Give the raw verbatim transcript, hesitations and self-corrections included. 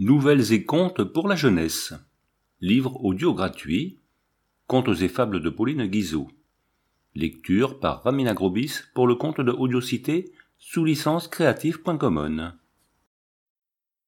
Nouvelles et contes pour la jeunesse. Livre audio gratuit. Contes et fables de Pauline Guizot. Lecture par Ramina Grobis pour le compte de Audiocité sous licence creative point common.